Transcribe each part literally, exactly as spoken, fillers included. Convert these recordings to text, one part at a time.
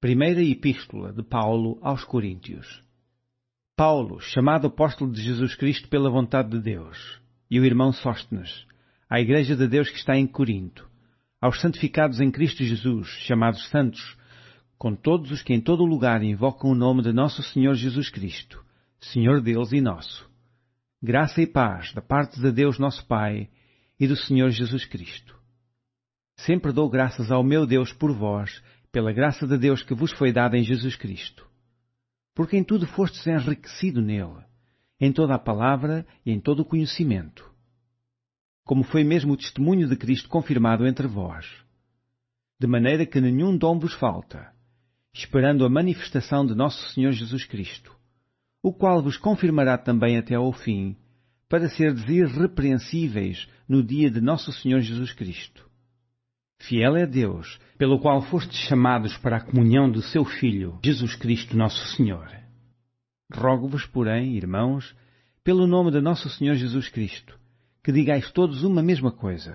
Primeira Epístola de Paulo aos Coríntios. Paulo, chamado apóstolo de Jesus Cristo pela vontade de Deus, e o irmão Sóstenes, à Igreja de Deus que está em Corinto, aos santificados em Cristo Jesus, chamados santos, com todos os que em todo lugar invocam o nome de nosso Senhor Jesus Cristo, Senhor deles e nosso. Graça e paz da parte de Deus nosso Pai e do Senhor Jesus Cristo. Sempre dou graças ao meu Deus por vós, pela graça de Deus que vos foi dada em Jesus Cristo. Porque em tudo fostes enriquecido nele, em toda a palavra e em todo o conhecimento. Como foi mesmo o testemunho de Cristo confirmado entre vós. De maneira que nenhum dom vos falta, esperando a manifestação de nosso Senhor Jesus Cristo, o qual vos confirmará também até ao fim, para serdes irrepreensíveis no dia de nosso Senhor Jesus Cristo. Fiel é Deus, pelo qual fostes chamados para a comunhão do seu Filho, Jesus Cristo nosso Senhor. Rogo-vos, porém, irmãos, pelo nome de nosso Senhor Jesus Cristo, que digais todos uma mesma coisa,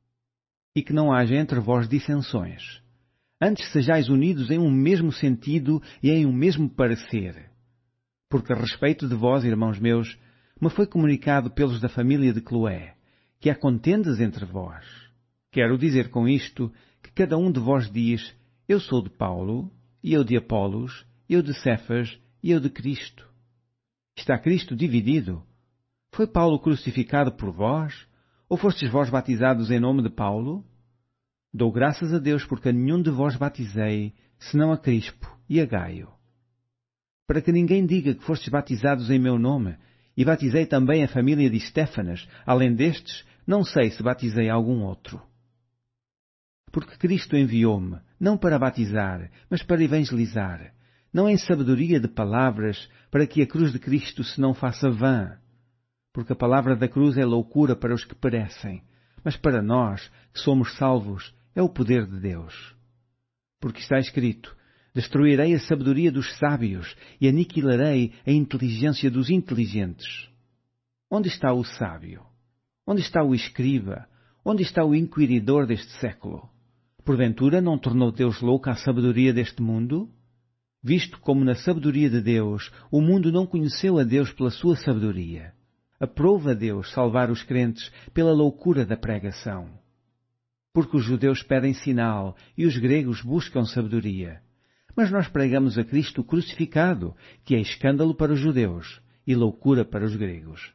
e que não haja entre vós dissensões. Antes sejais unidos em um mesmo sentido e em um mesmo parecer. Porque a respeito de vós, irmãos meus, me foi comunicado pelos da família de Cloé, que há contendas entre vós. Quero dizer com isto que cada um de vós diz, eu sou de Paulo, e eu de Apolos, eu de Cefas, e eu de Cristo. Está Cristo dividido? Foi Paulo crucificado por vós? Ou fostes vós batizados em nome de Paulo? Dou graças a Deus porque a nenhum de vós batizei, senão a Crispo e a Gaio. Para que ninguém diga que fostes batizados em meu nome, e batizei também a família de Estéfanas, além destes, não sei se batizei algum outro. Porque Cristo enviou-me, não para batizar, mas para evangelizar, não em sabedoria de palavras, para que a cruz de Cristo se não faça vã. Porque a palavra da cruz é loucura para os que perecem, mas para nós, que somos salvos, é o poder de Deus. Porque está escrito, destruirei a sabedoria dos sábios e aniquilarei a inteligência dos inteligentes. Onde está o sábio? Onde está o escriba? Onde está o inquiridor deste século? Porventura não tornou Deus louca a sabedoria deste mundo? Visto como na sabedoria de Deus o mundo não conheceu a Deus pela sua sabedoria. Aprova Deus salvar os crentes pela loucura da pregação. Porque os judeus pedem sinal e os gregos buscam sabedoria. Mas nós pregamos a Cristo crucificado, que é escândalo para os judeus e loucura para os gregos.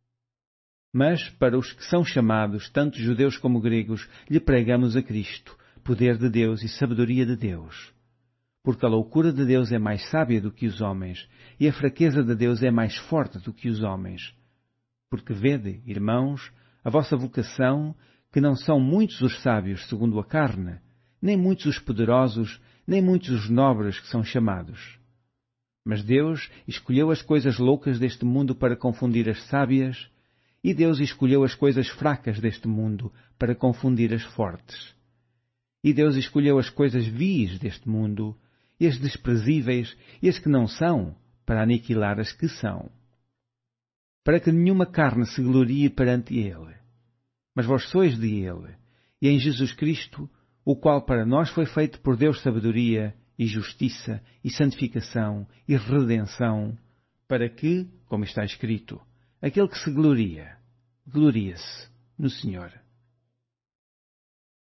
Mas para os que são chamados, tanto judeus como gregos, lhe pregamos a Cristo, poder de Deus e sabedoria de Deus. Porque a loucura de Deus é mais sábia do que os homens, e a fraqueza de Deus é mais forte do que os homens. Porque vede, irmãos, a vossa vocação, que não são muitos os sábios segundo a carne, nem muitos os poderosos, nem muitos os nobres que são chamados. Mas Deus escolheu as coisas loucas deste mundo para confundir as sábias, e Deus escolheu as coisas fracas deste mundo para confundir as fortes. E Deus escolheu as coisas vis deste mundo, e as desprezíveis, e as que não são, para aniquilar as que são. Para que nenhuma carne se glorie perante Ele. Mas vós sois de Ele, e em Jesus Cristo, o qual para nós foi feito por Deus sabedoria, e justiça, e santificação, e redenção, para que, como está escrito, aquele que se gloria, gloria-se no Senhor.